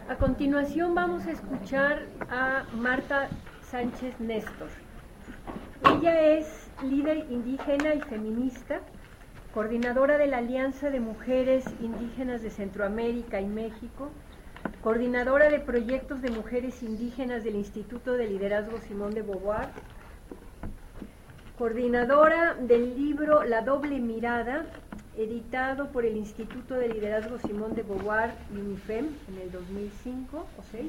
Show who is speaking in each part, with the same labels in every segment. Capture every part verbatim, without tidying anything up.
Speaker 1: A continuación vamos a escuchar a Marta Sánchez Néstor. Ella es líder indígena y feminista, coordinadora de la Alianza de Mujeres Indígenas de Centroamérica y México, coordinadora de proyectos de mujeres indígenas del Instituto de Liderazgo Simón de Beauvoir, coordinadora del libro La Doble Mirada, editado por el Instituto de Liderazgo Simón de Beauvoir y UNIFEM en el dos mil cinco o seis,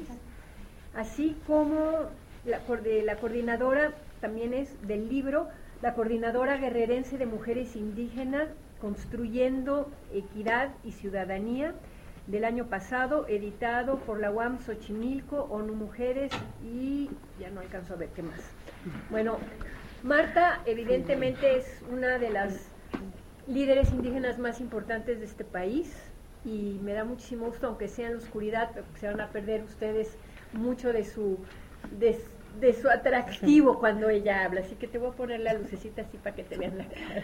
Speaker 1: así como la, la coordinadora también es del libro La Coordinadora Guerrerense de Mujeres Indígenas Construyendo Equidad y Ciudadanía, del año pasado, editado por la U A M Xochimilco, ONU Mujeres y ya no alcanzo a ver qué más. Bueno, Marta evidentemente es una de las líderes indígenas más importantes de este país y me da muchísimo gusto, aunque sea en la oscuridad, se van a perder ustedes mucho de su de, de su atractivo cuando ella habla, así que te voy a poner la lucecita así para que te vean la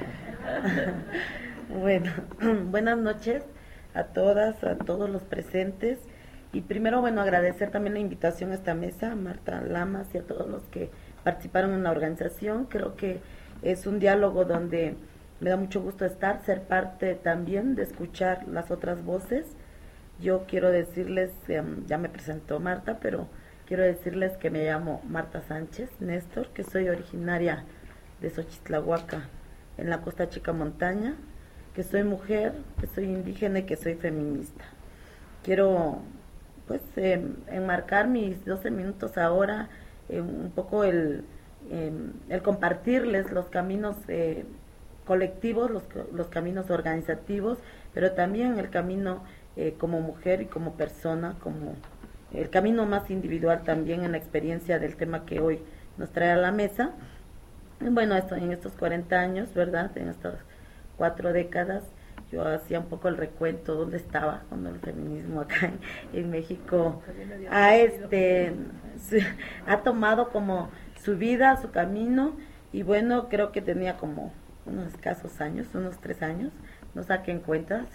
Speaker 1: cara.
Speaker 2: Bueno, buenas noches a todas, a todos los presentes, y primero, bueno, agradecer también la invitación a esta mesa, a Marta Lamas y a todos los que participaron en la organización. Creo que es un diálogo donde me da mucho gusto estar, ser parte también de escuchar las otras voces. Yo quiero decirles, eh, ya me presentó Marta, pero quiero decirles que me llamo Marta Sánchez Néstor, que soy originaria de Xochitlahuaca, en la Costa Chica Montaña, que soy mujer, que soy indígena y que soy feminista. Quiero, pues, eh, enmarcar mis doce minutos ahora, eh, un poco el, eh, el compartirles los caminos eh, colectivos, los, los caminos organizativos, pero también el camino eh, como mujer y como persona, como el camino más individual también en la experiencia del tema que hoy nos trae a la mesa. Bueno, esto, en estos cuarenta años, ¿verdad?, en estas cuatro décadas, yo hacía un poco el recuento dónde estaba cuando el feminismo acá en, en México ha, este, ha tomado como su vida, su camino, y bueno, creo que tenía como unos escasos años, unos tres años, no saquen cuentas.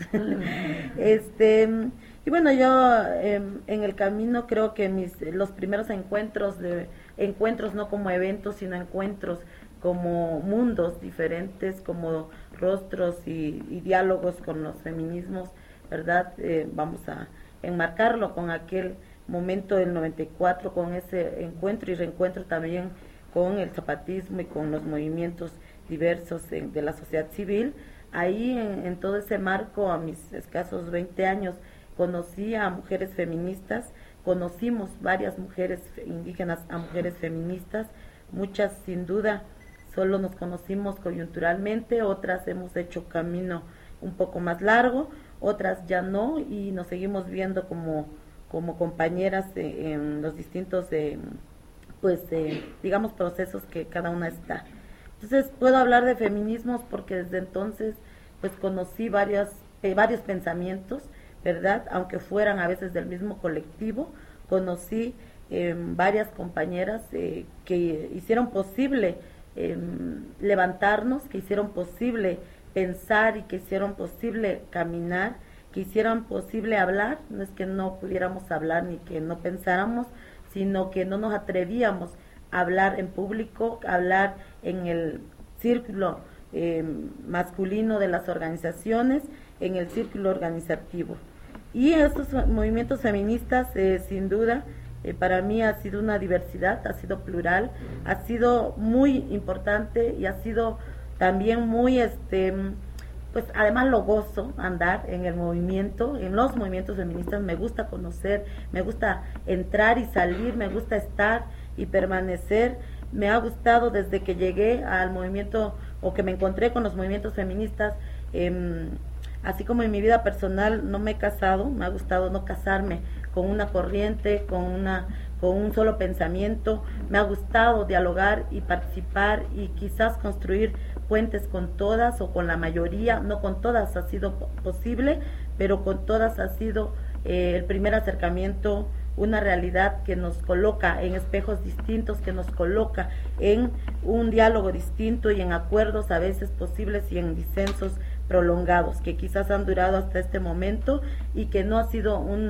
Speaker 2: este y bueno, yo eh, en el camino creo que mis los primeros encuentros de encuentros no como eventos, sino encuentros como mundos diferentes, como rostros y, y diálogos con los feminismos, ¿verdad? Eh, vamos a enmarcarlo con aquel momento del noventa y cuatro, con ese encuentro y reencuentro también con el zapatismo y con los movimientos diversos de, de la sociedad civil. Ahí en, en todo ese marco, a mis escasos veinte años, conocí a mujeres feministas, conocimos varias mujeres indígenas a mujeres feministas, muchas sin duda solo nos conocimos coyunturalmente, otras hemos hecho camino un poco más largo, otras ya no, y nos seguimos viendo como, como compañeras de, en los distintos, eh, pues, eh, digamos, procesos que cada una está. Entonces puedo hablar de feminismos porque desde entonces pues conocí varias, eh, varios pensamientos, ¿verdad? Aunque fueran a veces del mismo colectivo, conocí eh, varias compañeras eh, que hicieron posible eh, levantarnos, que hicieron posible pensar y que hicieron posible caminar, que hicieron posible hablar. No es que no pudiéramos hablar ni que no pensáramos, sino que no nos atrevíamos a hablar en público, a hablar en el círculo eh, masculino de las organizaciones, en el círculo organizativo. Y estos movimientos feministas, eh, sin duda, eh, para mí ha sido una diversidad, ha sido plural, ha sido muy importante y ha sido también muy, este, pues además lo gozo andar en el movimiento, en los movimientos feministas. Me gusta conocer, me gusta entrar y salir, me gusta estar y permanecer. Me ha gustado desde que llegué al movimiento o que me encontré con los movimientos feministas, eh, así como en mi vida personal no me he casado, me ha gustado no casarme con una corriente, con una con un solo pensamiento. Me ha gustado dialogar y participar y quizás construir puentes con todas o con la mayoría. No con todas ha sido posible, pero con todas ha sido eh, el primer acercamiento, una realidad que nos coloca en espejos distintos, que nos coloca en un diálogo distinto y en acuerdos a veces posibles y en disensos prolongados que quizás han durado hasta este momento y que no ha sido un,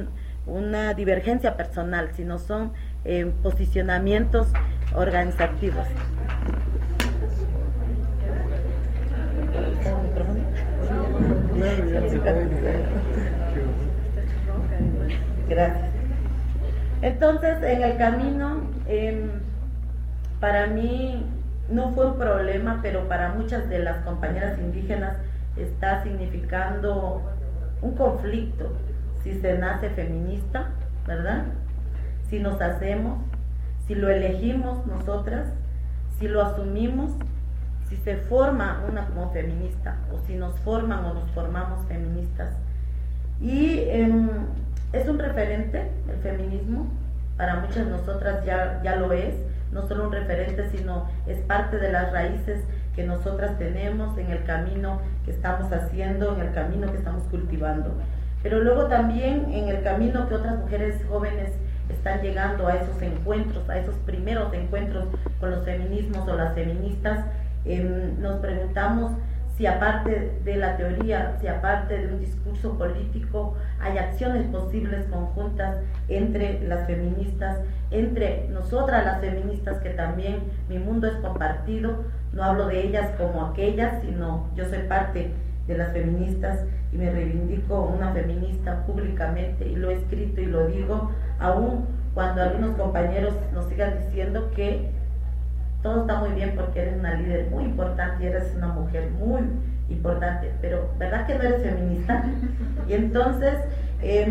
Speaker 2: una divergencia personal, sino son eh, posicionamientos organizativos. Gracias. Entonces, en el camino, eh, para mí no fue un problema, pero para muchas de las compañeras indígenas está significando un conflicto si se nace feminista, ¿verdad? Si nos hacemos, si lo elegimos nosotras, si lo asumimos, si se forma una como feminista, o si nos forman o nos formamos feministas. Y eh, es un referente el feminismo, para muchas de nosotras ya, ya lo es, no solo un referente, sino es parte de las raíces que nosotras tenemos en el camino que estamos haciendo, en el camino que estamos cultivando. Pero luego también en el camino que otras mujeres jóvenes están llegando a esos encuentros, a esos primeros encuentros con los feminismos o las feministas, eh, nos preguntamos si aparte de la teoría, si aparte de un discurso político, hay acciones posibles conjuntas entre las feministas, entre nosotras las feministas, que también mi mundo es compartido, no hablo de ellas como aquellas, sino yo soy parte de las feministas y me reivindico una feminista públicamente, y lo he escrito y lo digo, aun cuando algunos compañeros nos sigan diciendo que todo está muy bien porque eres una líder muy importante y eres una mujer muy importante, pero ¿verdad que no eres feminista? Y entonces, eh,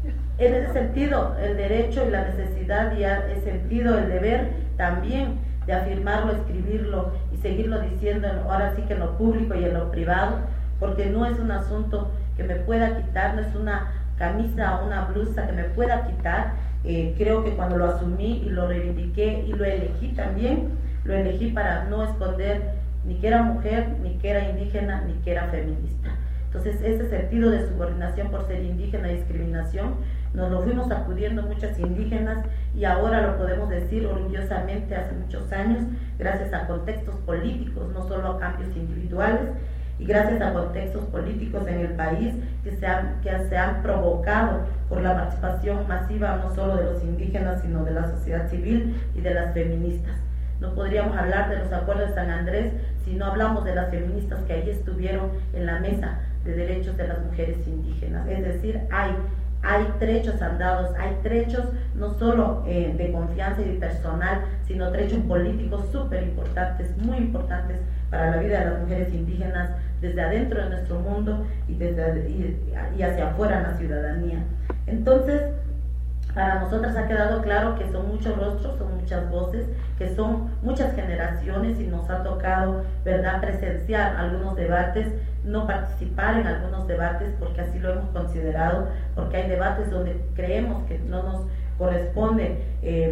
Speaker 2: en ese sentido, el derecho y la necesidad, y he sentido el deber también de afirmarlo, escribirlo y seguirlo diciendo, ahora sí que en lo público y en lo privado, porque no es un asunto que me pueda quitar, no es una camisa o una blusa que me pueda quitar. Eh, creo que cuando lo asumí y lo reivindiqué y lo elegí también, lo elegí para no esconder ni que era mujer, ni que era indígena, ni que era feminista. Entonces ese sentido de subordinación por ser indígena y discriminación nos lo fuimos acudiendo muchas indígenas, y ahora lo podemos decir orgullosamente hace muchos años, gracias a contextos políticos, no solo a cambios individuales, y gracias a contextos políticos en el país que se han, que se han provocado por la participación masiva no solo de los indígenas, sino de la sociedad civil y de las feministas. No podríamos hablar de los acuerdos de San Andrés si no hablamos de las feministas que allí estuvieron en la mesa de derechos de las mujeres indígenas. Es decir, hay, hay trechos andados, hay trechos no solo eh, de confianza y de personal, sino trechos políticos súper importantes, muy importantes para la vida de las mujeres indígenas, desde adentro de nuestro mundo y, desde, y, y hacia afuera en la ciudadanía. Entonces, para nosotras ha quedado claro que son muchos rostros, son muchas voces, que son muchas generaciones, y nos ha tocado, ¿verdad?, presenciar algunos debates, no participar en algunos debates porque así lo hemos considerado, porque hay debates donde creemos que no nos corresponde eh,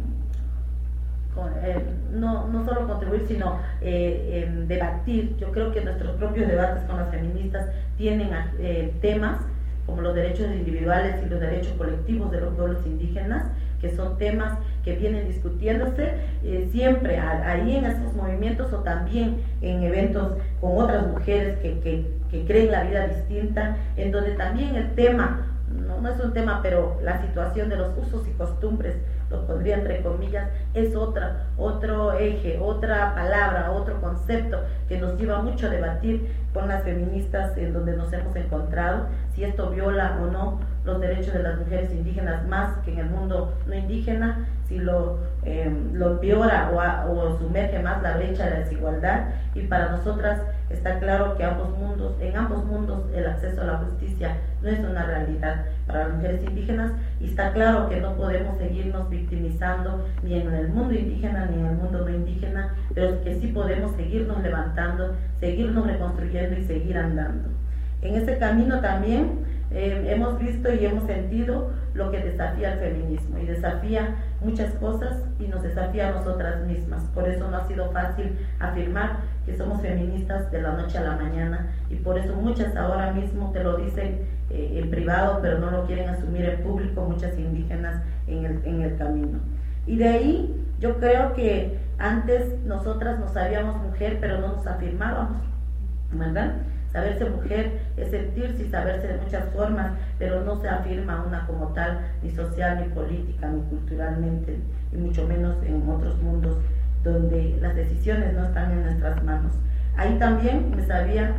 Speaker 2: con, eh, no, no solo contribuir, sino eh, eh, debatir. Yo creo que nuestros propios debates con las feministas tienen eh, temas como los derechos individuales y los derechos colectivos de los pueblos indígenas, que son temas que vienen discutiéndose eh, siempre a, ahí en esos movimientos, o también en eventos con otras mujeres que, que, que creen la vida distinta, en donde también el tema, no, no es un tema, pero la situación de los usos y costumbres, lo pondría entre comillas, es otra, otro eje, otra palabra, otro concepto que nos lleva mucho a debatir con las feministas, en donde nos hemos encontrado, si esto viola o no los derechos de las mujeres indígenas más que en el mundo no indígena, si lo, eh, lo empeora o, a, o sumerge más la brecha de la desigualdad. Y para nosotras está claro que ambos mundos, en ambos mundos el acceso a la justicia no es una realidad para las mujeres indígenas, y está claro que no podemos seguirnos victimizando ni en el mundo indígena ni en el mundo no indígena, pero que sí podemos seguirnos levantando, seguirnos reconstruyendo y seguir andando. En ese camino también eh, hemos visto y hemos sentido lo que desafía el feminismo, y desafía muchas cosas y nos desafía a nosotras mismas. Por eso no ha sido fácil afirmar que somos feministas de la noche a la mañana, y por eso muchas ahora mismo te lo dicen eh, en privado, pero no lo quieren asumir en público, muchas indígenas en el, en el camino. Y de ahí yo creo que antes nosotras nos sabíamos mujer, pero no nos afirmábamos, ¿verdad? Saberse mujer es sentirse y saberse de muchas formas, pero no se afirma una como tal, ni social, ni política, ni culturalmente, y mucho menos en otros mundos donde las decisiones no están en nuestras manos. Ahí también me sabía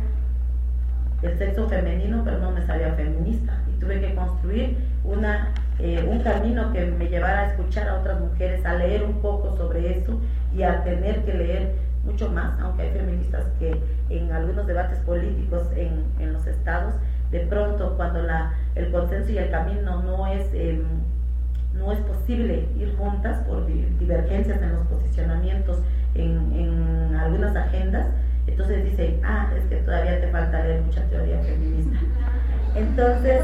Speaker 2: el sexo femenino, pero no me sabía feminista, y tuve que construir una, eh, un camino que me llevara a escuchar a otras mujeres, a leer un poco sobre eso y a tener que leer mucho más, aunque hay feministas que en algunos debates políticos en, en los estados, de pronto cuando la, el consenso y el camino no es, eh, no es posible ir juntas por divergencias en los posicionamientos en, en algunas agendas, entonces dicen, ah, es que todavía te falta leer mucha teoría feminista. Entonces,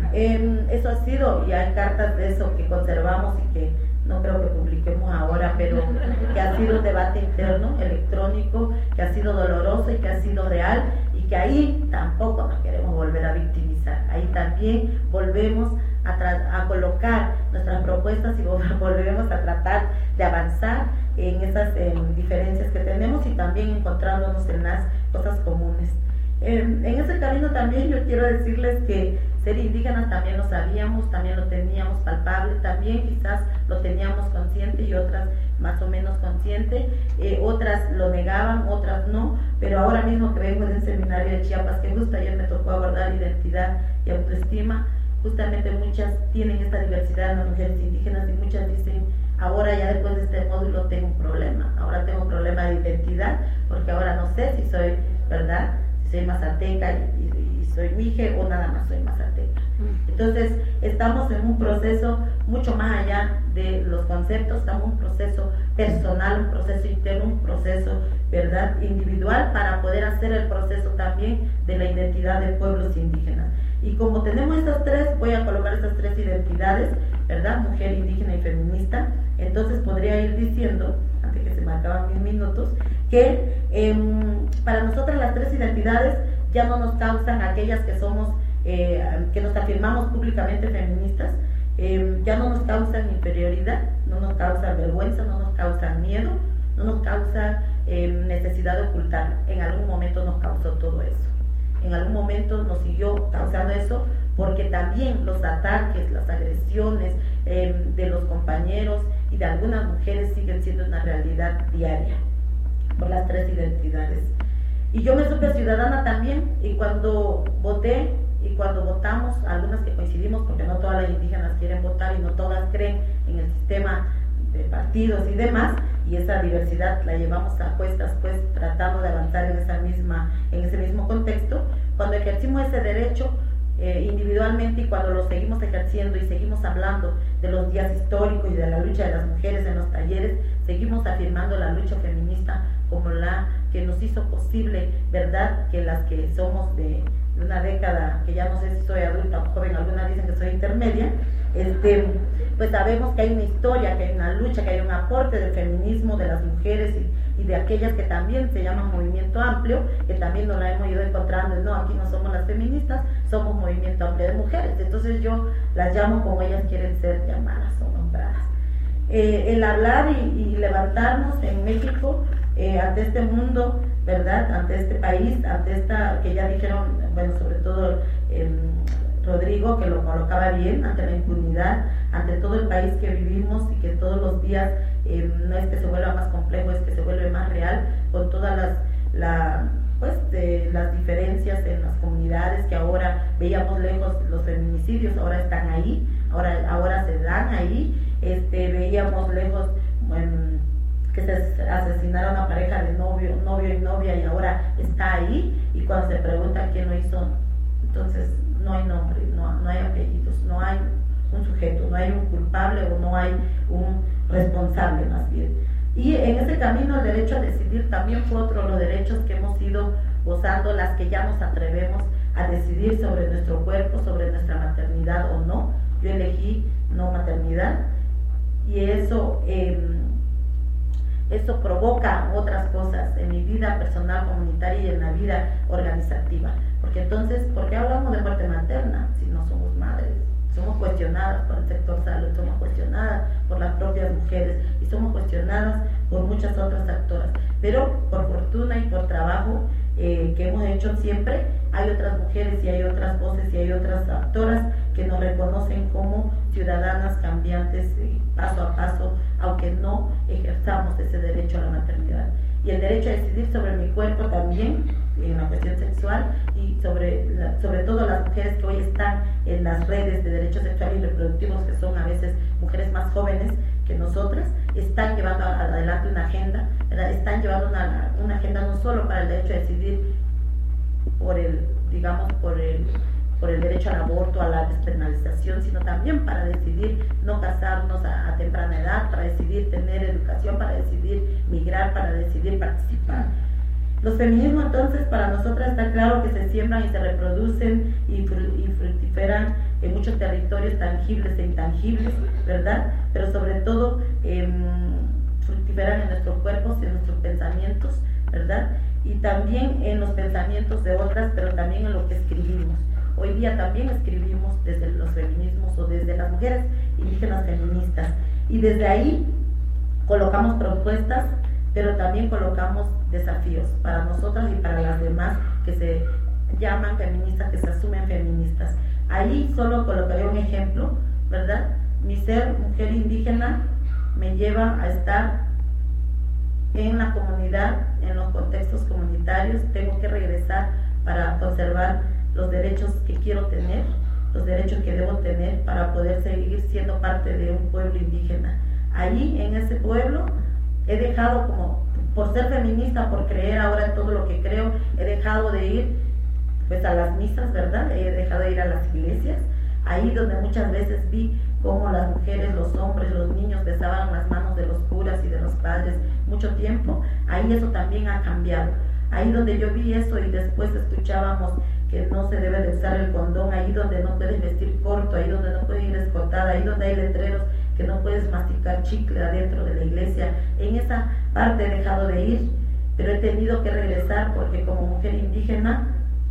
Speaker 2: eh, eso ha sido, y hay cartas de eso que conservamos y que no creo que publiquemos ahora, pero que ha sido un debate interno, electrónico, que ha sido doloroso y que ha sido real, y que ahí tampoco nos queremos volver a victimizar. Ahí también volvemos a, a colocar nuestras propuestas y volvemos a tratar de avanzar en esas en diferencias que tenemos y también encontrándonos en las cosas comunes. Eh, en ese camino también yo quiero decirles que ser indígenas también lo sabíamos, también lo teníamos palpable, también quizás lo teníamos consciente y otras más o menos consciente, eh, otras lo negaban, otras no, pero ahora mismo que vengo de un seminario de Chiapas, que justo ayer me tocó abordar identidad y autoestima, justamente muchas tienen esta diversidad en las mujeres indígenas y muchas dicen, ahora ya después de este módulo tengo un problema, ahora tengo un problema de identidad, porque ahora no sé si soy, ¿verdad?, si soy mazateca y, y, y soy mije o nada más soy mazateca. Entonces estamos en un proceso mucho más allá de los conceptos, estamos en un proceso personal, un proceso interno, un proceso, ¿verdad?, individual, para poder hacer el proceso también de la identidad de pueblos indígenas. Y como tenemos estas tres, voy a colocar estas tres identidades, ¿verdad?, mujer, indígena y feminista, entonces podría ir diciendo, antes que se me acaban mis minutos, que eh, para nosotras las tres identidades ya no nos causan aquellas que somos, eh, que nos afirmamos públicamente feministas, eh, ya no nos causan inferioridad, no nos causan vergüenza, no nos causan miedo, no nos causa eh, necesidad de ocultar. En algún momento nos causó todo eso. En algún momento nos siguió causando eso, porque también los ataques, las agresiones eh, de los compañeros y de algunas mujeres siguen siendo una realidad diaria por las tres identidades. Y yo me supe ciudadana también, y cuando voté y cuando votamos, algunas que coincidimos, porque no todas las indígenas quieren votar y no todas creen en el sistema de partidos y demás, y esa diversidad la llevamos a cuestas, pues tratando de avanzar en esa misma, en ese mismo contexto. Cuando ejercimos ese derecho eh, individualmente, y cuando lo seguimos ejerciendo y seguimos hablando de los días históricos y de la lucha de las mujeres en los talleres, seguimos afirmando la lucha feminista como la que nos hizo posible, ¿verdad?, que las que somos de una década, que ya no sé si soy adulta o joven, algunas dicen que soy intermedia, este, pues sabemos que hay una historia, que hay una lucha, que hay un aporte del feminismo de las mujeres y, y de aquellas que también se llaman movimiento amplio, que también nos la hemos ido encontrando, no, aquí no somos las feministas, somos movimiento amplio de mujeres, entonces yo las llamo como ellas quieren ser llamadas o nombradas. Eh, el hablar y, y levantarnos en México eh, ante este mundo, ¿verdad?, ante este país, ante esta, que ya dijeron, bueno, sobre todo eh, Rodrigo, que lo colocaba bien, ante la impunidad, ante todo el país que vivimos y que todos los días eh, no es que se vuelva más complejo, es que se vuelve más real, con todas las, la, pues, de las diferencias en las comunidades, que ahora veíamos lejos los feminicidios, ahora están ahí, ahora, ahora se dan ahí, este, veíamos lejos bueno, que se asesinara una pareja de novio, novio y novia, y ahora está ahí, y cuando se pregunta quién lo hizo, entonces no hay nombre, no, no hay apellidos, no hay un sujeto, no hay un culpable o no hay un responsable más bien. Y en ese camino el derecho a decidir también fue otro de los derechos que hemos ido gozando, las que ya nos atrevemos a decidir sobre nuestro cuerpo, sobre nuestra maternidad o no. Yo elegí no maternidad, y eso eh, eso provoca otras cosas en mi vida personal, comunitaria y en la vida organizativa, porque entonces, ¿por qué hablamos de muerte materna si no somos madres? Somos cuestionadas por el sector salud, somos cuestionadas por las propias mujeres y somos cuestionadas por muchas otras actoras, pero por fortuna y por trabajo eh, que hemos hecho siempre, hay otras mujeres y hay otras voces y hay otras actoras que nos reconocen como ciudadanas cambiantes eh, paso a paso, aunque no ejerzamos ese derecho a la maternidad. Y el derecho a decidir sobre mi cuerpo también, en la cuestión sexual, y sobre, la, sobre todo las mujeres que hoy están en las redes de derechos sexuales y reproductivos, que son a veces mujeres más jóvenes que nosotras, están llevando adelante una agenda, ¿verdad? Están llevando una, una agenda no solo para el derecho a decidir por el, digamos, por el, por el derecho al aborto, a la despenalización, sino también para decidir no casarnos a, a temprana edad, para decidir tener educación, para decidir migrar, para decidir participar. Los feminismos entonces para nosotras está claro que se siembran y se reproducen y, fru y fructiferan en muchos territorios tangibles e intangibles, ¿verdad? Pero sobre todo eh, fructiferan en nuestros cuerpos y en nuestros pensamientos, ¿verdad? Y también en los pensamientos de otras, pero también en lo que escribimos. Hoy día también escribimos desde los feminismos o desde las mujeres indígenas feministas, y desde ahí colocamos propuestas, pero también colocamos desafíos para nosotras y para las demás que se llaman feministas, que se asumen feministas. Ahí solo colocaré un ejemplo, ¿verdad? Mi ser mujer indígena me lleva a estar en la comunidad, en los contextos comunitarios. Tengo que regresar para conservar los derechos que quiero tener, los derechos que debo tener para poder seguir siendo parte de un pueblo indígena. Allí, en ese pueblo, he dejado, como por ser feminista, por creer ahora en todo lo que creo, he dejado de ir pues a las misas, ¿verdad? He dejado de ir a las iglesias, ahí donde muchas veces vi cómo las mujeres, los hombres, los niños besaban las manos de los curas y de los padres mucho tiempo. Ahí eso también ha cambiado. Ahí donde yo vi eso y después escuchábamos que no se debe de usar el condón, ahí donde no puedes vestir corto, ahí donde no puedes ir escotada, ahí donde hay letreros que no puedes masticar chicle adentro de la iglesia. En esa parte he dejado de ir, pero he tenido que regresar porque como mujer indígena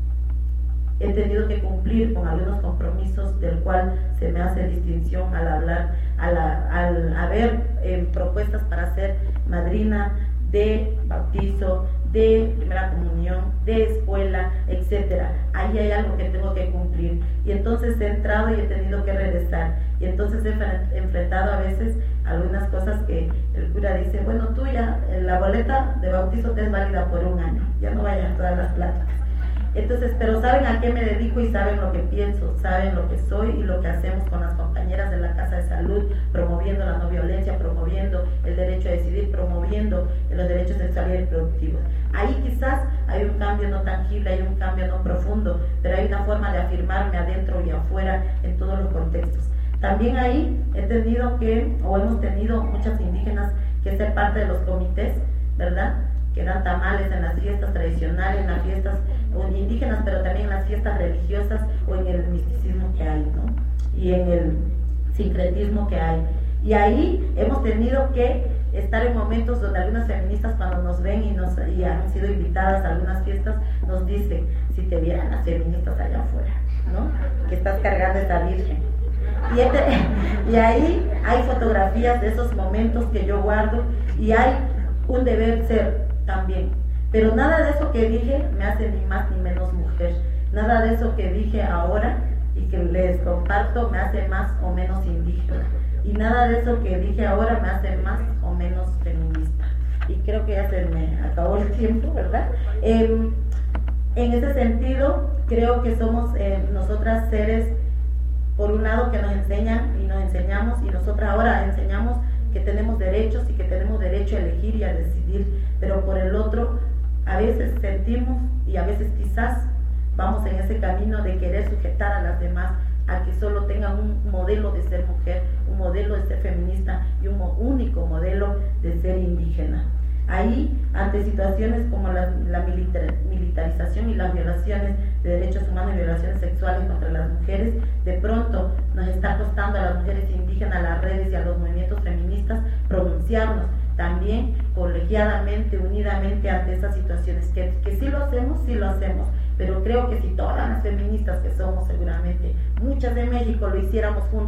Speaker 2: he tenido que cumplir con algunos compromisos del cual se me hace distinción al hablar, al, al haber eh, propuestas para ser madrina de bautizo, de primera comunión, de escuela, etcétera. Ahí hay algo que tengo que cumplir. Y entonces he entrado y he tenido que regresar. Y entonces he enfrentado a veces algunas cosas que el cura dice, bueno, tú ya, la boleta de bautizo te es válida por un año, ya no vayan a todas las pláticas. Entonces, pero saben a qué me dedico y saben lo que pienso, saben lo que soy y lo que hacemos con las compañeras de la Casa de Salud, promoviendo la no violencia, promoviendo el derecho a decidir, promoviendo los derechos sexuales y reproductivos. Ahí quizás hay un cambio no tangible, hay un cambio no profundo, pero hay una forma de afirmarme adentro y afuera en todos los contextos. También ahí he tenido que, o hemos tenido muchas indígenas que ser parte de los comités, ¿verdad?, que dan tamales en las fiestas tradicionales, en las fiestas indígenas, pero también en las fiestas religiosas o en el misticismo que hay, ¿no? Y en el sincretismo que hay. Y ahí hemos tenido que estar en momentos donde algunas feministas, cuando nos ven y, nos, y han sido invitadas a algunas fiestas, nos dicen, si te vieran las feministas allá afuera, ¿no?, que estás cargando esa virgen. Y, este, y ahí hay fotografías de esos momentos que yo guardo, y hay un deber ser también, pero nada de eso que dije me hace ni más ni menos mujer, nada de eso que dije ahora y que les comparto me hace más o menos indígena, y nada de eso que dije ahora me hace más o menos feminista. Y creo que ya se me acabó el tiempo, ¿verdad? Eh, en ese sentido, creo que somos eh, nosotras seres, por un lado, que nos enseñan y nos enseñamos, y nosotras ahora enseñamos que tenemos derechos y que tenemos derecho a elegir y a decidir, pero por el otro, a veces sentimos y a veces quizás vamos en ese camino de querer sujetar a las demás a que solo tengan un modelo de ser mujer, un modelo de ser feminista y un único modelo de ser indígena. Ahí, ante situaciones como la, la militar, militarización y las violaciones de derechos humanos y violaciones sexuales contra las mujeres, de pronto nos está costando a las mujeres indígenas, a las redes y a los movimientos feministas pronunciarnos también colegiadamente, unidamente ante esas situaciones, que, que sí lo hacemos, sí lo hacemos, pero creo que si todas las feministas que somos, seguramente muchas de México, lo hiciéramos juntas,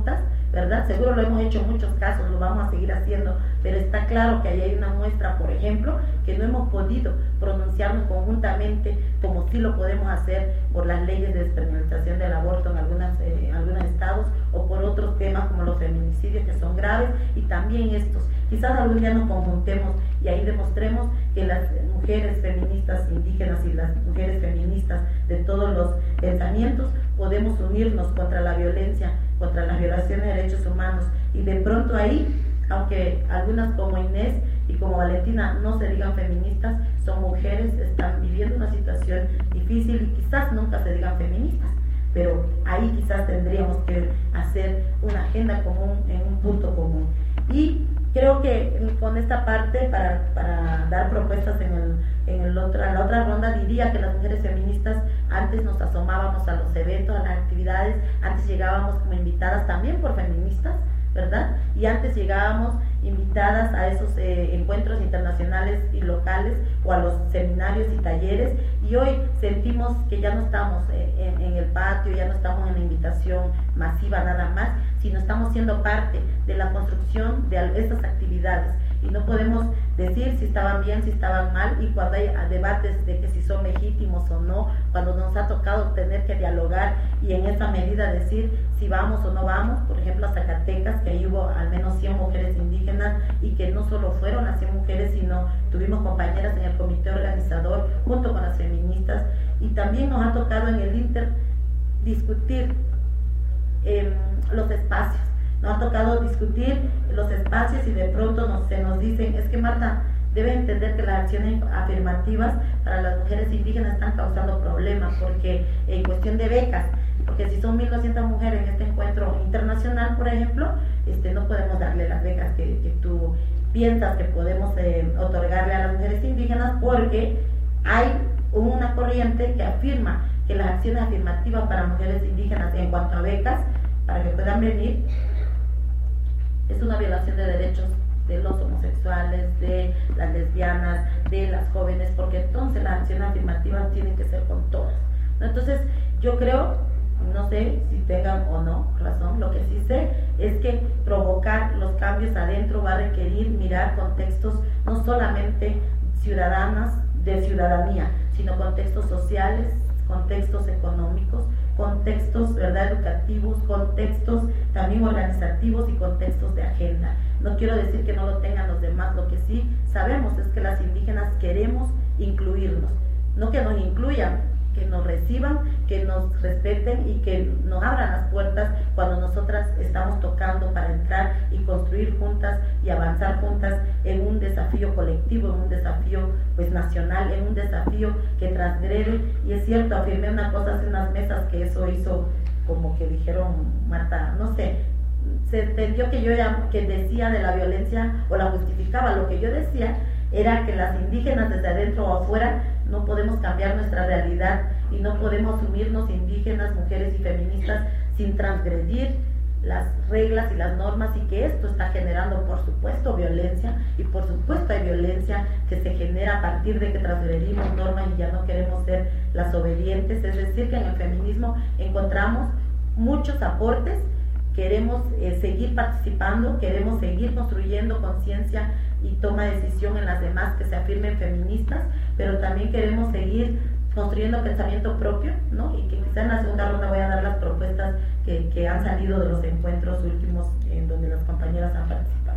Speaker 2: ¿verdad? Seguro lo hemos hecho en muchos casos, lo vamos a seguir haciendo, pero está claro que ahí hay una muestra, por ejemplo, que no hemos podido pronunciarnos conjuntamente como sí lo podemos hacer por las leyes de despenalización del aborto en algunas, eh, algunos estados, o por otros temas como los feminicidios, que son graves, y también estos. Quizás algún día nos conjuntemos y ahí demostremos que las mujeres feministas indígenas y las mujeres feministas de todos los pensamientos podemos unirnos contra la violencia, contra las violaciones de derechos humanos, y de pronto ahí, aunque algunas como Inés y como Valentina no se digan feministas, son mujeres, están viviendo una situación difícil y quizás nunca se digan feministas, pero ahí quizás tendríamos que hacer una agenda común en un punto común. Y creo que con esta parte, para, para dar propuestas en, el, en el otra, la otra ronda, diría que las mujeres feministas antes nos asomábamos a los eventos, a las actividades, antes llegábamos como invitadas también por feministas, ¿verdad? Y antes llegábamos invitadas a esos eh, encuentros internacionales y locales, o a los seminarios y talleres, y hoy sentimos que ya no estamos eh, en, en el patio, ya no estamos en la invitación masiva nada más, sino estamos siendo parte de la construcción de estas actividades, y no podemos decir si estaban bien, si estaban mal, y cuando hay debates de que si son legítimos o no, cuando nos ha tocado tener que dialogar y en esa medida decir si vamos o no vamos, por ejemplo a Zacatecas, que ahí hubo al menos cien mujeres indígenas, y que no solo fueron las cien mujeres, sino tuvimos compañeras en el comité organizador junto con las feministas, y también nos ha tocado en el Inter discutir eh, los espacios. Nos ha tocado discutir los espacios, y de pronto nos, se nos dicen, es que Marta, debe entender que las acciones afirmativas para las mujeres indígenas están causando problemas, porque en cuestión de becas, porque si son mil doscientas mujeres en este encuentro internacional, por ejemplo, este, no podemos darle las becas que, que tú piensas que podemos eh, otorgarle a las mujeres indígenas, porque hay una corriente que afirma que las acciones afirmativas para mujeres indígenas en cuanto a becas, para que puedan venir, es una violación de derechos de los homosexuales, de las lesbianas, de las jóvenes, porque entonces las acciones afirmativas tienen que ser con todas, ¿no? Entonces yo creo, no sé si tengan o no razón, lo que sí sé es que provocar los cambios adentro va a requerir mirar contextos no solamente ciudadanas, de ciudadanía, sino contextos sociales, contextos económicos, contextos, ¿verdad?, educativos, contextos también organizativos y contextos de agenda. No quiero decir que no lo tengan los demás, lo que sí sabemos es que las indígenas queremos incluirnos, no que nos incluyan, que nos reciban, que nos respeten y que nos abran las puertas cuando nosotras estamos tocando para entrar y construir juntas y avanzar juntas en un desafío colectivo, en un desafío pues nacional, en un desafío que transgrede. Y es cierto, afirmé una cosa hace unas mesas que eso hizo como que dijeron, Marta, no sé, se entendió que yo ya, que decía de la violencia o la justificaba. Lo que yo decía era que las indígenas desde adentro o afuera no podemos cambiar nuestra realidad y no podemos asumirnos indígenas, mujeres y feministas sin transgredir las reglas y las normas, y que esto está generando por supuesto violencia, y por supuesto hay violencia que se genera a partir de que transgredimos normas y ya no queremos ser las obedientes. Es decir, que en el feminismo encontramos muchos aportes, queremos eh, seguir participando, queremos seguir construyendo conciencia y toma de decisión en las demás que se afirmen feministas, pero también queremos seguir construyendo pensamiento propio, ¿no? Y que quizá en la segunda ronda voy a dar las propuestas que, que han salido de los encuentros últimos en donde las compañeras han participado.